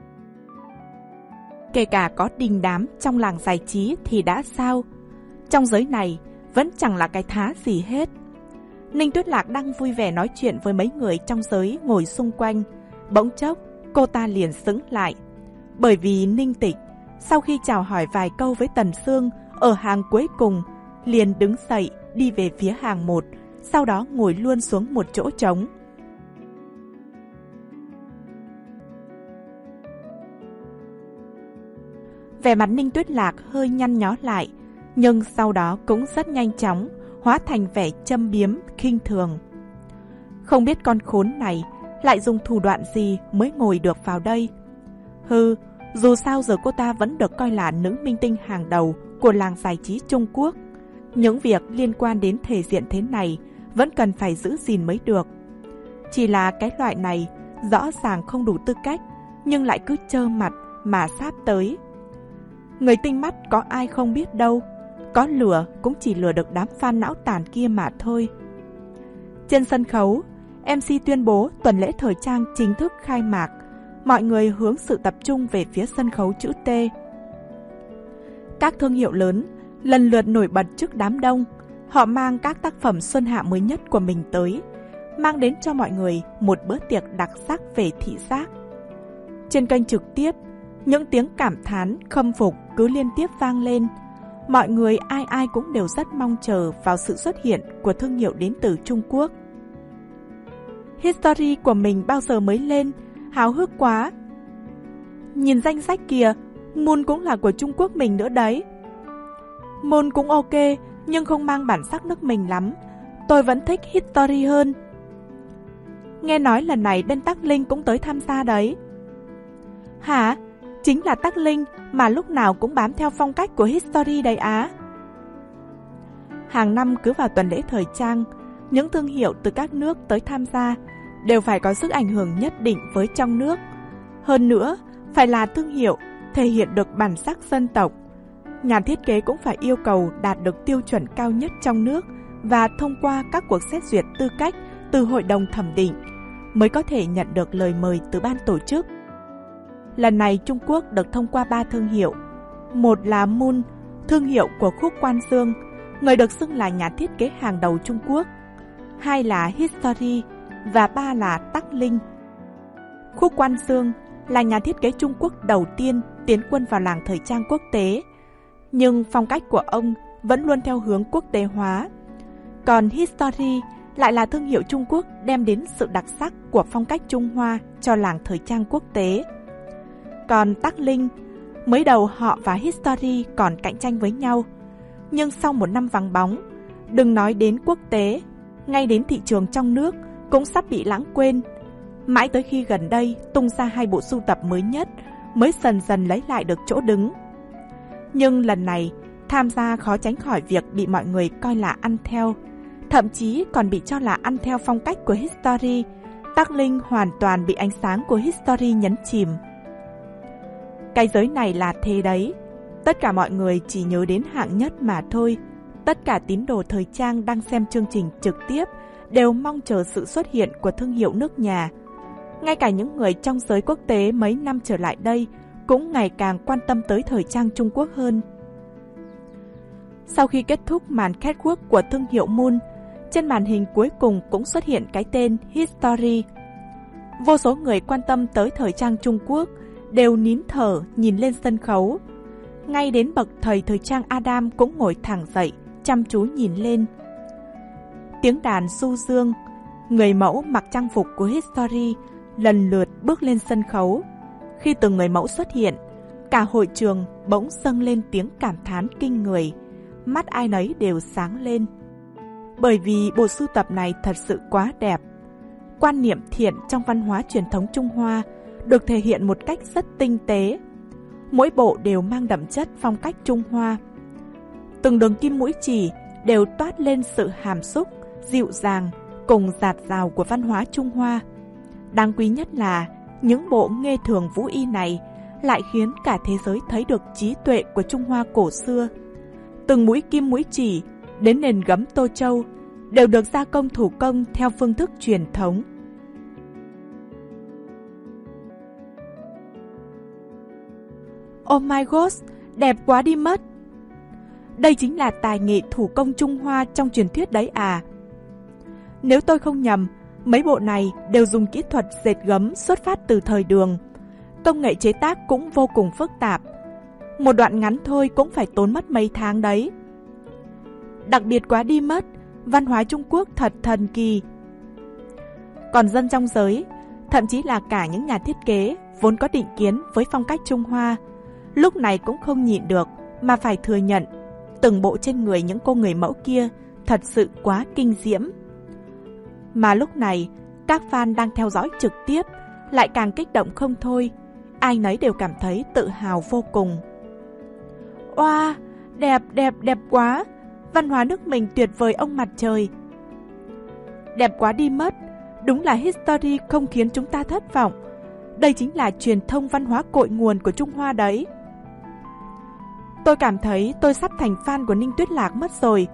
Kể cả có đình đám trong làng giải trí thì đã sao? Trong giới này vẫn chẳng là cái thá gì hết. Ninh Tuyết Lạc đang vui vẻ nói chuyện với mấy người trong giới ngồi xung quanh. Bỗng chốc, cô ta liền sững lại. Bởi vì Ninh Tịch, sau khi chào hỏi vài câu với Tần Sương ở hàng cuối cùng, liền đứng dậy đi về phía hàng một, sau đó ngồi luôn xuống một chỗ trống. Vẻ mặt Ninh Tuyết Lạc hơi nhăn nhó lại, nhưng sau đó cũng rất nhanh chóng hóa thành vẻ châm biếm, khinh thường. Không biết con khốn này lại dùng thủ đoạn gì mới ngồi được vào đây. Hừ, dù sao giờ cô ta vẫn được coi là nữ minh tinh hàng đầu của làng giải trí Trung Quốc. Những việc liên quan đến thể diện thế này vẫn cần phải giữ gìn mới được. Chỉ là cái loại này rõ ràng không đủ tư cách, nhưng lại cứ trơ mặt mà sáp tới. Người tinh mắt có ai không biết đâu, có lừa cũng chỉ lừa được đám fan não tàn kia mà thôi. Trên sân khấu, em xê tuyên bố tuần lễ thời trang chính thức khai mạc. Mọi người hướng sự tập trung về phía sân khấu chữ T. Các thương hiệu lớn lần lượt nổi bật trước đám đông. Họ mang các tác phẩm xuân hạ mới nhất của mình tới, mang đến cho mọi người một bữa tiệc đặc sắc về thị giác. Trên kênh trực tiếp, những tiếng cảm thán, khâm phục cứ liên tiếp vang lên. Mọi người ai ai cũng đều rất mong chờ vào sự xuất hiện của thương hiệu đến từ Trung Quốc. History của mình bao giờ mới lên, háo hức quá. Nhìn danh sách kìa, Moon cũng là của Trung Quốc mình nữa đấy. Moon cũng ok, nhưng không mang bản sắc nước mình lắm. Tôi vẫn thích History hơn. Nghe nói lần này bên Tắc Linh cũng tới tham gia đấy. Hả? Chính là Tắc Linh mà lúc nào cũng bám theo phong cách của History đấy á. Hàng năm cứ vào tuần lễ thời trang, những thương hiệu từ các nước tới tham gia đều phải có sức ảnh hưởng nhất định với trong nước. Hơn nữa, phải là thương hiệu thể hiện được bản sắc dân tộc. Nhà thiết kế cũng phải yêu cầu đạt được tiêu chuẩn cao nhất trong nước và thông qua các cuộc xét duyệt tư cách từ hội đồng thẩm định mới có thể nhận được lời mời từ ban tổ chức. Lần này Trung Quốc được thông qua ba thương hiệu. Một là Moon, thương hiệu của Khúc Quan Dương, người được xưng là nhà thiết kế hàng đầu Trung Quốc. Hai là History và ba là Tắc Linh. Khúc Quan Dương là nhà thiết kế Trung Quốc đầu tiên tiến quân vào làng thời trang quốc tế, nhưng phong cách của ông vẫn luôn theo hướng quốc tế hóa. Còn History lại là thương hiệu Trung Quốc đem đến sự đặc sắc của phong cách Trung Hoa cho làng thời trang quốc tế. Còn Tắc Linh, mới đầu họ và History còn cạnh tranh với nhau, nhưng sau một năm vắng bóng, đừng nói đến quốc tế, ngay đến thị trường trong nước cũng sắp bị lãng quên. Mãi tới khi gần đây tung ra hai bộ sưu tập mới nhất mới dần dần lấy lại được chỗ đứng. Nhưng lần này, tham gia khó tránh khỏi việc bị mọi người coi là ăn theo, thậm chí còn bị cho là ăn theo phong cách của History. Tắc Linh hoàn toàn bị ánh sáng của History nhấn chìm. Cái giới này là thế đấy, tất cả mọi người chỉ nhớ đến hạng nhất mà thôi. Tất cả tín đồ thời trang đang xem chương trình trực tiếp đều mong chờ sự xuất hiện của thương hiệu nước nhà. Ngay cả những người trong giới quốc tế mấy năm trở lại đây cũng ngày càng quan tâm tới thời trang Trung Quốc hơn. Sau khi kết thúc màn catwalk của thương hiệu Moon, trên màn hình cuối cùng cũng xuất hiện cái tên History. Vô số người quan tâm tới thời trang Trung Quốc đều nín thở nhìn lên sân khấu. Ngay đến bậc thầy thời trang Adam cũng ngồi thẳng dậy, chăm chú nhìn lên. Tiếng đàn du dương, người mẫu mặc trang phục của History lần lượt bước lên sân khấu. Khi từng người mẫu xuất hiện, cả hội trường bỗng dâng lên tiếng cảm thán kinh người, mắt ai nấy đều sáng lên. Bởi vì bộ sưu tập này thật sự quá đẹp. Quan niệm thiện trong văn hóa truyền thống Trung Hoa được thể hiện một cách rất tinh tế. Mỗi bộ đều mang đậm chất phong cách Trung Hoa. Từng đường kim mũi chỉ đều toát lên sự hàm xúc, dịu dàng cùng dạt dào của văn hóa Trung Hoa. Đáng quý nhất là những bộ nghê thường vũ y này lại khiến cả thế giới thấy được trí tuệ của Trung Hoa cổ xưa. Từng mũi kim mũi chỉ đến nền gấm Tô Châu đều được gia công thủ công theo phương thức truyền thống. Oh my god, đẹp quá đi mất! Đây chính là tài nghệ thủ công Trung Hoa trong truyền thuyết đấy à? Nếu tôi không nhầm, mấy bộ này đều dùng kỹ thuật dệt gấm xuất phát từ thời Đường. Công nghệ chế tác cũng vô cùng phức tạp. Một đoạn ngắn thôi cũng phải tốn mất mấy tháng đấy. Đặc biệt quá đi mất, văn hóa Trung Quốc thật thần kỳ. Còn dân trong giới, thậm chí là cả những nhà thiết kế vốn có định kiến với phong cách Trung Hoa, lúc này cũng không nhịn được mà phải thừa nhận từng bộ trên người những cô người mẫu kia thật sự quá kinh diễm. Mà lúc này, các fan đang theo dõi trực tiếp lại càng kích động không thôi, ai nấy đều cảm thấy tự hào vô cùng. Oa, đẹp, đẹp, đẹp quá! Văn hóa nước mình tuyệt vời ông mặt trời! Đẹp quá đi mất! Đúng là History không khiến chúng ta thất vọng. Đây chính là truyền thông văn hóa cội nguồn của Trung Hoa đấy. Tôi cảm thấy tôi sắp thành fan của Ninh Tuyết Lạc mất rồi.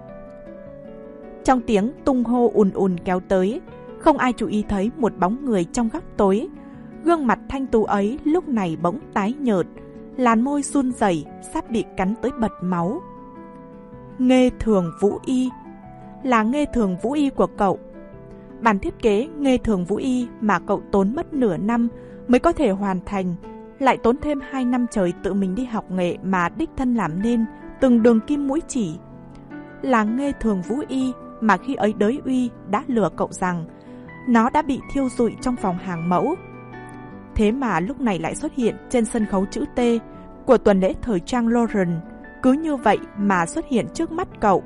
Trong tiếng tung hô ùn ùn kéo tới, không ai chú ý thấy một bóng người trong góc tối. Gương mặt thanh tú ấy lúc này bỗng tái nhợt, làn môi run rẩy sắp bị cắn tới bật máu. Nghê Thường Vũ Y, là Nghê Thường Vũ Y của cậu. Bản thiết kế Nghê Thường Vũ Y mà cậu tốn mất nửa năm mới có thể hoàn thành, lại tốn thêm hai năm trời tự mình đi học nghệ mà đích thân làm nên từng đường kim mũi chỉ. Là Nghê Thường Vũ Y mà khi ấy Đới Uy đã lừa cậu rằng nó đã bị thiêu rụi trong phòng hàng mẫu. Thế mà lúc này lại xuất hiện trên sân khấu chữ T của tuần lễ thời trang Lauren, cứ như vậy mà xuất hiện trước mắt cậu.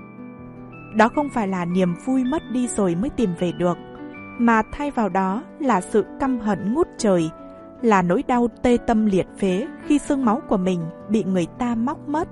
Đó không phải là niềm vui mất đi rồi mới tìm về được, mà thay vào đó là sự căm hận ngút trời, là nỗi đau tê tâm liệt phế khi xương máu của mình bị người ta móc mất.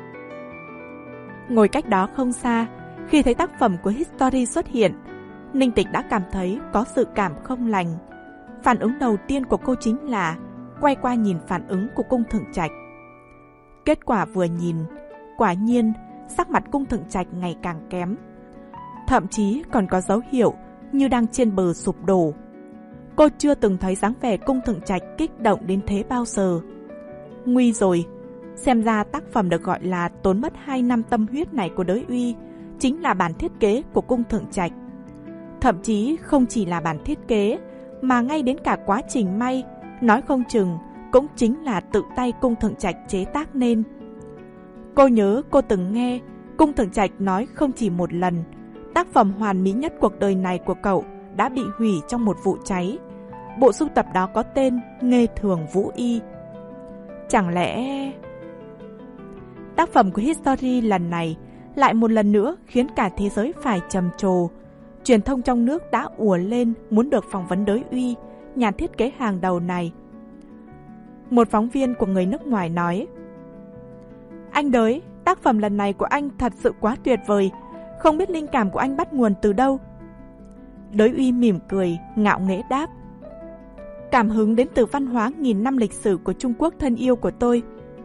Ngồi cách đó không xa, khi thấy tác phẩm của History xuất hiện, Ninh Tịch đã cảm thấy có sự cảm không lành. Phản ứng đầu tiên của cô chính là quay qua nhìn phản ứng của Cung Thượng Trạch. Kết quả vừa nhìn, quả nhiên sắc mặt Cung Thượng Trạch ngày càng kém. Thậm chí còn có dấu hiệu như đang trên bờ sụp đổ. Cô chưa từng thấy dáng vẻ Cung Thượng Trạch kích động đến thế bao giờ. Nguy rồi, xem ra tác phẩm được gọi là tốn mất hai năm tâm huyết này của Đới Uy chính là bản thiết kế của Cung Thượng Trạch. Thậm chí không chỉ là bản thiết kế, mà ngay đến cả quá trình may, nói không chừng cũng chính là tự tay Cung Thượng Trạch chế tác nên. Cô nhớ cô từng nghe Cung Thượng Trạch nói không chỉ một lần, tác phẩm hoàn mỹ nhất cuộc đời này của cậu đã bị hủy trong một vụ cháy. Bộ sưu tập đó có tên Nghê Thường Vũ Y. Chẳng lẽ... Tác phẩm của History lần này lại một lần nữa khiến cả thế giới phải trầm trồ. Truyền thông trong nước đã ùa lên muốn được phỏng vấn Đới Uy, nhà thiết kế hàng đầu này. Một phóng viên của người nước ngoài nói: Anh Đới, tác phẩm lần này của anh thật sự quá tuyệt vời, không biết linh cảm của anh bắt nguồn từ đâu. Đới Uy mỉm cười, ngạo nghễ đáp: Cảm hứng đến từ văn hóa nghìn năm lịch sử của Trung Quốc thân yêu của tôi.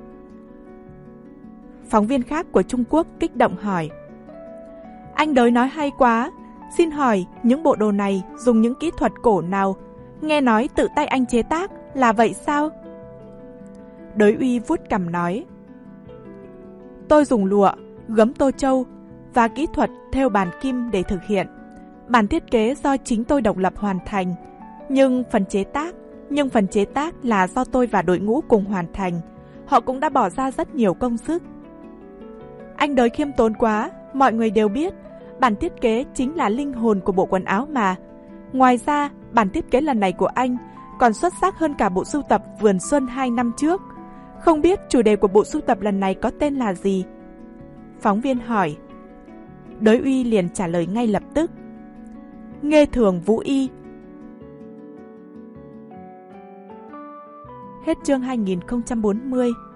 Phóng viên khác của Trung Quốc kích động hỏi: Anh Đới nói hay quá, xin hỏi những bộ đồ này dùng những kỹ thuật cổ nào? Nghe nói tự tay anh chế tác, là vậy sao? Đới Uy vuốt cằm nói: Tôi dùng lụa, gấm tô châu và kỹ thuật thêu bàn kim để thực hiện. Bản thiết kế do chính tôi độc lập hoàn thành, nhưng phần chế tác, nhưng phần chế tác là do tôi và đội ngũ cùng hoàn thành. Họ cũng đã bỏ ra rất nhiều công sức. Anh Đới khiêm tốn quá, mọi người đều biết bản thiết kế chính là linh hồn của bộ quần áo mà. Ngoài ra, bản thiết kế lần này của anh còn xuất sắc hơn cả bộ sưu tập Vườn Xuân hai năm trước. Không biết chủ đề của bộ sưu tập lần này có tên là gì? Phóng viên hỏi. Đới Uy liền trả lời ngay lập tức: Nghê Thường Vũ Y. Hết chương hai nghìn không trăm bốn mươi.